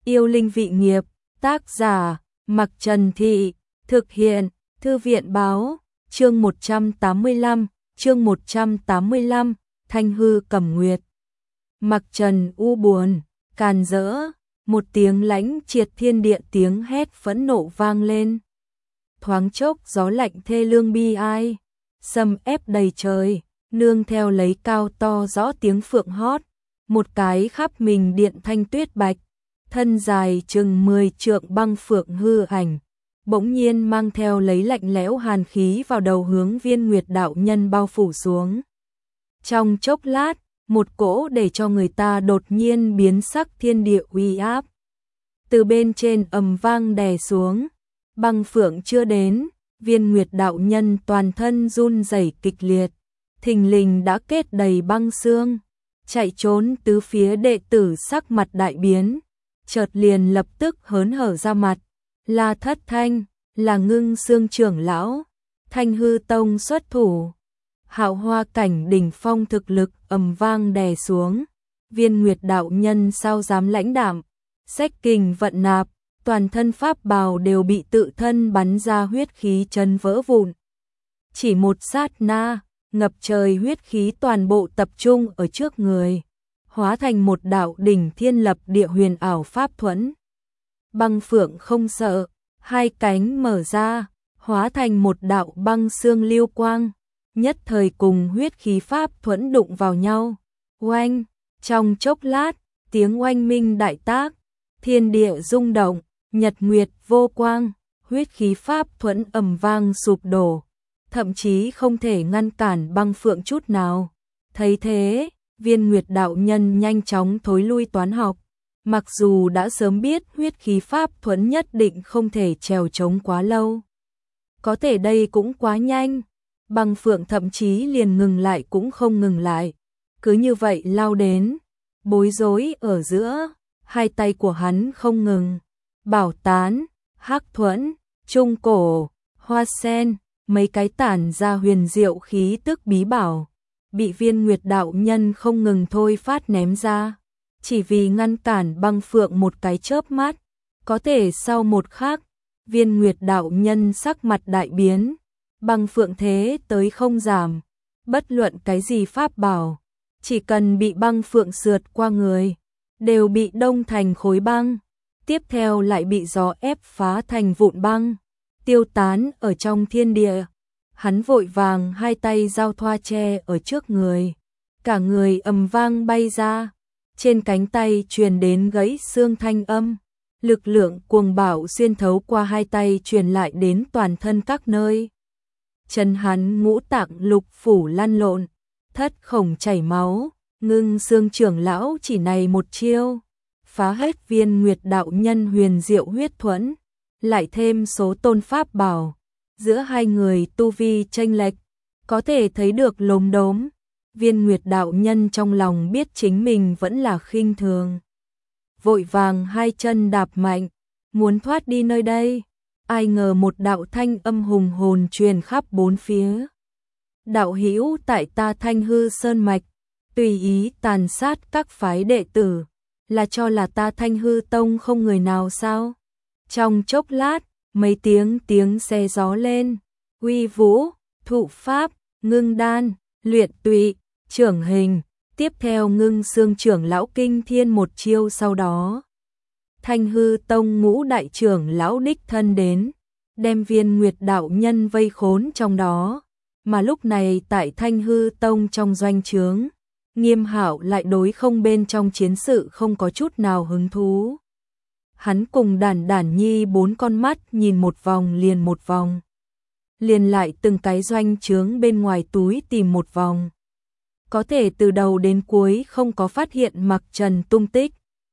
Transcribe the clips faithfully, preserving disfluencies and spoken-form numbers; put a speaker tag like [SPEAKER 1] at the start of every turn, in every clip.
[SPEAKER 1] Yêu linh vị nghiệp, tác giả, Mặc Trần Thị, thực hiện, Thư viện báo, chương một trăm tám mươi lăm, chương một trăm tám mươi lăm, Thanh hư cầm nguyệt. Mặc Trần u buồn, càn rỡ, một tiếng lãnh triệt thiên địa tiếng hét phẫn nộ vang lên. Thoáng chốc gió lạnh thê lương bi ai, xâm ép đầy trời, nương theo lấy cao to rõ tiếng phượng hót, một cái khắp mình điện thanh tuyết bạch, thân dài chừng mười trượng băng phượng hư ảnh, bỗng nhiên mang theo lấy lạnh lẽo hàn khí vào đầu hướng Viên Nguyệt đạo nhân bao phủ xuống. Trong chốc lát, một cỗ để cho người ta đột nhiên biến sắc thiên địa uy áp từ bên trên ầm vang đè xuống. Băng phượng chưa đến, Viên Nguyệt đạo nhân toàn thân run rẩy kịch liệt, thình lình đã kết đầy băng xương, chạy trốn tứ phía đệ tử sắc mặt đại biến, chợt liền lập tức hớn hở ra mặt, là Thất Thanh, là Ngưng Xương trưởng lão, Thanh hư tông xuất thủ. Hạo hoa cảnh đỉnh phong thực lực ầm vang đè xuống, Viên Nguyệt đạo nhân sao dám lãnh đạm, xách kình vận nạp, toàn thân pháp bào đều bị tự thân bắn ra huyết khí chấn vỡ vụn. Chỉ một sát na, ngập trời huyết khí toàn bộ tập trung ở trước người, hóa thành một đạo đỉnh thiên lập địa huyền ảo pháp thuẫn. Băng phượng không sợ, hai cánh mở ra, hóa thành một đạo băng xương lưu quang, nhất thời cùng huyết khí pháp thuẫn đụng vào nhau. Oanh, trong chốc lát, tiếng oanh minh đại tác, thiên địa rung động, nhật nguyệt vô quang, huyết khí pháp thuẫn ầm vang sụp đổ, thậm chí không thể ngăn cản băng phượng chút nào. Thấy thế, Viên Nguyệt đạo nhân nhanh chóng thối lui toán học, mặc dù đã sớm biết huyết khí pháp thuẫn nhất định không thể trèo trống quá lâu. Có thể đây cũng quá nhanh, băng phượng thậm chí liền ngừng lại cũng không ngừng lại, cứ như vậy lao đến, bối rối ở giữa, hai tay của hắn không ngừng. Bảo tán, hắc thuẫn, trung cổ, hoa sen, mấy cái tản ra huyền diệu khí tức bí bảo, bị Viên Nguyệt đạo nhân không ngừng thôi phát ném ra, chỉ vì ngăn cản băng phượng một cái chớp mắt. Có thể sau một khắc, Viên Nguyệt đạo nhân sắc mặt đại biến, băng phượng thế tới không giảm, bất luận cái gì pháp bảo, chỉ cần bị băng phượng sượt qua người, đều bị đông thành khối băng. Tiếp theo lại bị gió ép phá thành vụn băng, tiêu tán ở trong thiên địa. Hắn vội vàng hai tay giao thoa che ở trước người, cả người ầm vang bay ra, trên cánh tay truyền đến gãy xương thanh âm, lực lượng cuồng bạo xuyên thấu qua hai tay truyền lại đến toàn thân các nơi. Chân hắn ngũ tạng lục phủ lăn lộn, thất khổng chảy máu, Ngưng Xương trưởng lão chỉ này một chiêu, phá hết Viên Nguyệt đạo nhân huyền diệu huyết thuẫn, lại thêm số tôn pháp bảo, giữa hai người tu vi chênh lệch, có thể thấy được lốm đốm. Viên Nguyệt đạo nhân trong lòng biết chính mình vẫn là khinh thường, vội vàng hai chân đạp mạnh, muốn thoát đi nơi đây. Ai ngờ một đạo thanh âm hùng hồn truyền khắp bốn phía. Đạo hữu tại ta Thanh hư sơn mạch, tùy ý tàn sát các phái đệ tử, là cho là ta Thanh hư tông không người nào sao? Trong chốc lát, mấy tiếng tiếng xe gió lên, uy vũ, thụ pháp, ngưng đan, luyện tụy, trưởng hình, tiếp theo Ngưng Xương trưởng lão kinh thiên một chiêu sau đó. Thanh hư tông ngũ đại trưởng lão đích thân đến, đem Viên Nguyệt đạo nhân vây khốn trong đó, mà lúc này tại Thanh hư tông trong doanh trướng, Nghiêm Hạo lại đối không bên trong chiến sự không có chút nào hứng thú. Hắn cùng Đản Đản Nhi bốn con mắt nhìn một vòng liền một vòng, liền lại từng cái doanh trướng bên ngoài túi tìm một vòng. Có thể từ đầu đến cuối không có phát hiện Mặc Trần tung tích,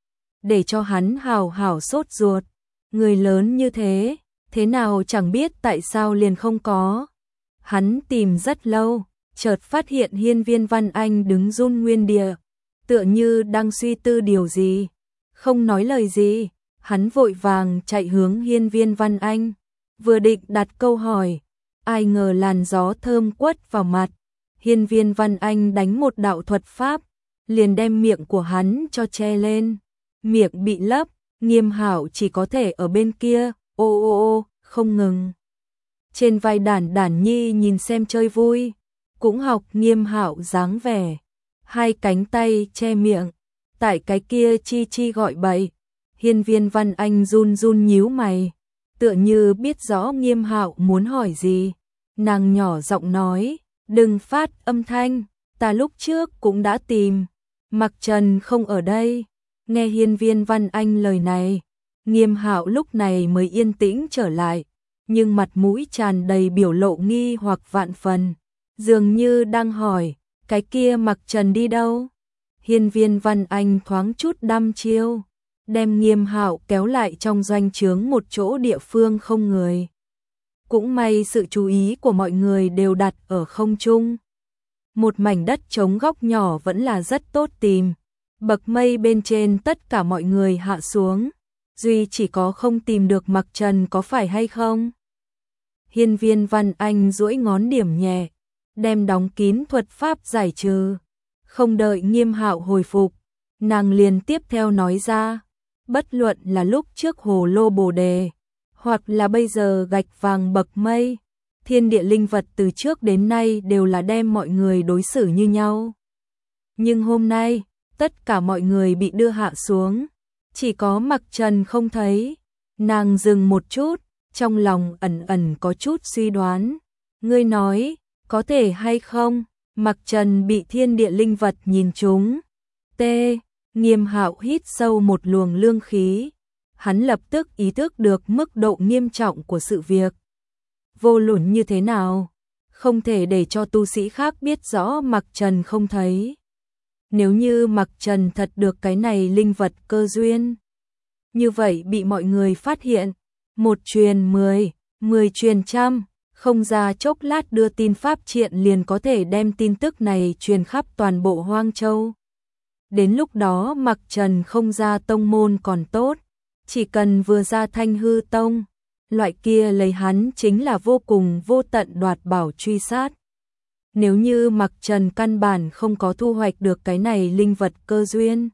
[SPEAKER 1] để cho hắn hào hào sốt ruột. Người lớn như thế, thế nào chẳng biết tại sao liền không có. Hắn tìm rất lâu, chợt phát hiện Hiên Viên Văn Anh đứng run nguyên địa, tựa như đang suy tư điều gì, không nói lời gì. Hắn vội vàng chạy hướng Hiên Viên Văn Anh, vừa định đặt câu hỏi, ai ngờ làn gió thơm quất vào mặt, Hiên Viên Văn Anh đánh một đạo thuật pháp, liền đem miệng của hắn cho che lên, miệng bị lấp, Nghiêm Hạo chỉ có thể ở bên kia, ô ô ô, không ngừng. Trên vai Đản Đản Nhi nhìn xem chơi vui, cũng học Nghiêm Hạo dáng vẻ, hai cánh tay che miệng, tại cái kia chi chi gọi bậy. Hiên Viên Văn Anh run run nhíu mày, tựa như biết rõ Nghiêm Hạo muốn hỏi gì. Nàng nhỏ giọng nói, đừng phát âm thanh, ta lúc trước cũng đã tìm, Mặc Trần không ở đây. Nghe Hiên Viên Văn Anh lời này, Nghiêm Hạo lúc này mới yên tĩnh trở lại, nhưng mặt mũi tràn đầy biểu lộ nghi hoặc vạn phần, dường như đang hỏi, cái kia Mặc Trần đi đâu? Hiên Viên Văn Anh thoáng chút đăm chiêu, đem Nghiêm Hạo kéo lại trong doanh trướng một chỗ địa phương không người. Cũng may sự chú ý của mọi người đều đặt ở không trung. Một mảnh đất trống góc nhỏ vẫn là rất tốt tìm. Bậc mây bên trên tất cả mọi người hạ xuống, duy chỉ có không tìm được Mặc Trần, có phải hay không? Hiên Viên Văn Anh duỗi ngón điểm nhẹ, đem đóng kín thuật pháp giải trừ. Không đợi Nghiêm Hạo hồi phục, nàng liền tiếp theo nói ra, bất luận là lúc trước hồ lô bồ đề, hoặc là bây giờ gạch vàng bậc mây, thiên địa linh vật từ trước đến nay đều là đem mọi người đối xử như nhau. Nhưng hôm nay, tất cả mọi người bị đưa hạ xuống, chỉ có Mặc Trần không thấy. Nàng dừng một chút, trong lòng ẩn ẩn có chút suy đoán. Ngươi nói, có thể hay không, Mặc Trần bị thiên địa linh vật nhìn trúng. T. Nghiêm Hạo hít sâu một luồng lương khí. Hắn lập tức ý thức được mức độ nghiêm trọng của sự việc. Vô luận như thế nào, không thể để cho tu sĩ khác biết rõ Mặc Trần không thấy. Nếu như Mặc Trần thật được cái này linh vật cơ duyên, như vậy bị mọi người phát hiện, một truyền mười, mười truyền trăm, không ra chốc lát đưa tin pháp triện liền có thể đem tin tức này truyền khắp toàn bộ Hoang Châu. Đến lúc đó Mặc Trần không ra tông môn còn tốt, chỉ cần vừa ra Thanh Hư Tông, loại kia lấy hắn chính là vô cùng vô tận đoạt bảo truy sát. Nếu như Mặc Trần căn bản không có thu hoạch được cái này linh vật cơ duyên,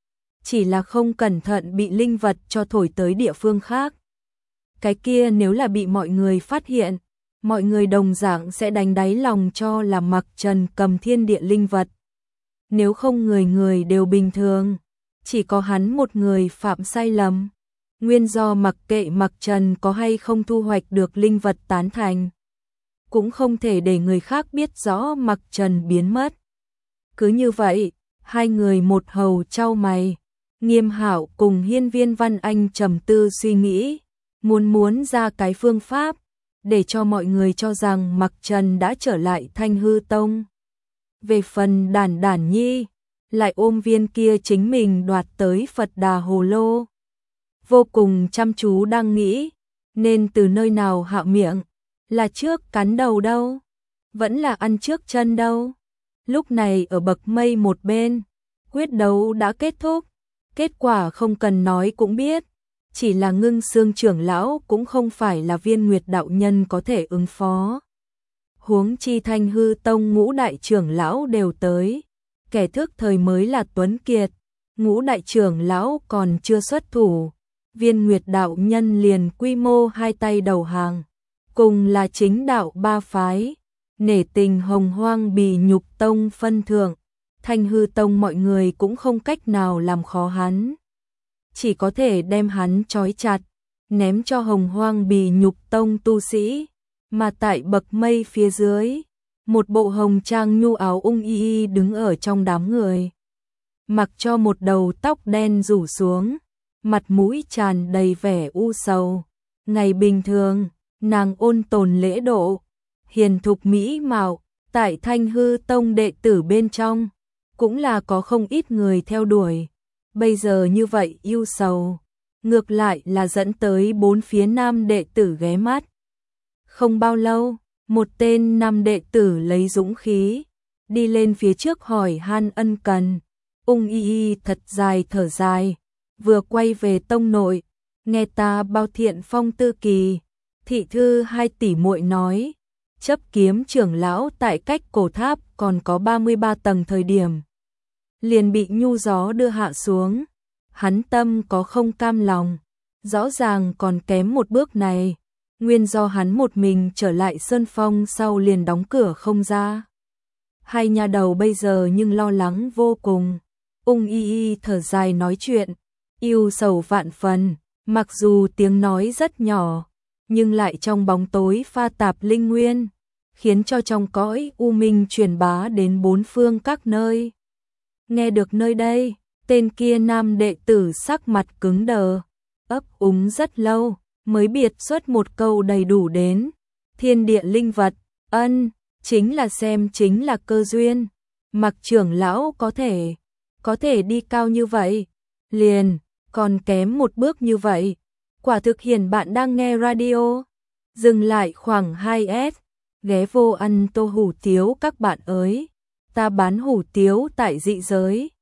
[SPEAKER 1] chỉ là không cẩn thận bị linh vật cho thổi tới địa phương khác, cái kia nếu là bị mọi người phát hiện, mọi người đồng dạng sẽ đánh đáy lòng cho là Mặc Trần cầm thiên địa linh vật. Nếu không người người đều bình thường, chỉ có hắn một người phạm sai lầm. Nguyên do mặc kệ Mặc Trần có hay không thu hoạch được linh vật tán thành, cũng không thể để người khác biết rõ Mặc Trần biến mất. Cứ như vậy, hai người một hầu trao mày, Nghiêm Hạo cùng Hiên Viên Văn Anh trầm tư suy nghĩ, muốn muốn ra cái phương pháp, để cho mọi người cho rằng Mặc Trần đã trở lại Thanh Hư Tông. Về phần Đản Đản Nhi, lại ôm viên kia chính mình đoạt tới Phật Đà Hồ Lô. Vô cùng chăm chú đang nghĩ, nên từ nơi nào hạ miệng, là trước cắn đầu đâu, vẫn là ăn trước chân đâu. Lúc này ở bậc mây một bên, quyết đấu đã kết thúc, kết quả không cần nói cũng biết, chỉ là Ngưng Xương trưởng lão cũng không phải là Viên Nguyệt đạo nhân có thể ứng phó. Huống chi Thanh Hư Tông ngũ đại trưởng lão đều tới, kẻ thức thời mới là Tuấn Kiệt, ngũ đại trưởng lão còn chưa xuất thủ. Viên Nguyệt đạo nhân liền quy mô hai tay đầu hàng, cùng là chính đạo ba phái, nể tình Hồng Hoang Bì Nhục Tông phân thượng, Thanh Hư Tông mọi người cũng không cách nào làm khó hắn, chỉ có thể đem hắn trói chặt, ném cho Hồng Hoang Bì Nhục Tông tu sĩ. Mà tại bậc mây phía dưới, một bộ hồng trang nhu áo ung y y đứng ở trong đám người, mặc cho một đầu tóc đen rủ xuống, mặt mũi tràn đầy vẻ u sầu. Ngày bình thường, nàng ôn tồn lễ độ, hiền thục mỹ mạo, tại Thanh Hư Tông đệ tử bên trong, cũng là có không ít người theo đuổi. Bây giờ như vậy yêu sầu, ngược lại là dẫn tới bốn phía nam đệ tử ghé mắt. Không bao lâu, một tên nam đệ tử lấy dũng khí, đi lên phía trước hỏi han ân cần. Ung y y thật dài thở dài, vừa quay về tông nội, nghe ta bao thiện phong tư kỳ, thị thư hai tỷ muội nói, chấp kiếm trưởng lão tại cách cổ tháp còn có ba mươi ba tầng thời điểm, liền bị nhu gió đưa hạ xuống. hắn tâm có không cam lòng, rõ ràng còn kém một bước này, nguyên do hắn một mình trở lại Sơn Phong sau liền đóng cửa không ra. Hai nhà đầu bây giờ nhưng lo lắng vô cùng, Ung Y Y thở dài nói chuyện, yêu sầu vạn phần, mặc dù tiếng nói rất nhỏ, nhưng lại trong bóng tối pha tạp linh nguyên, khiến cho trong cõi u minh truyền bá đến bốn phương các nơi. Nghe được nơi đây, tên kia nam đệ tử sắc mặt cứng đờ, ấp úng rất lâu, mới biệt xuất một câu đầy đủ đến. Thiên địa linh vật, ân, chính là xem chính là cơ duyên. Mặc trưởng lão có thể, có thể đi cao như vậy, liền, còn kém một bước như vậy. Quả thực hiển bạn đang nghe radio. Dừng lại khoảng hai S, ghé vô ăn tô hủ tiếu các bạn ơi. Ta bán hủ tiếu tại dị giới.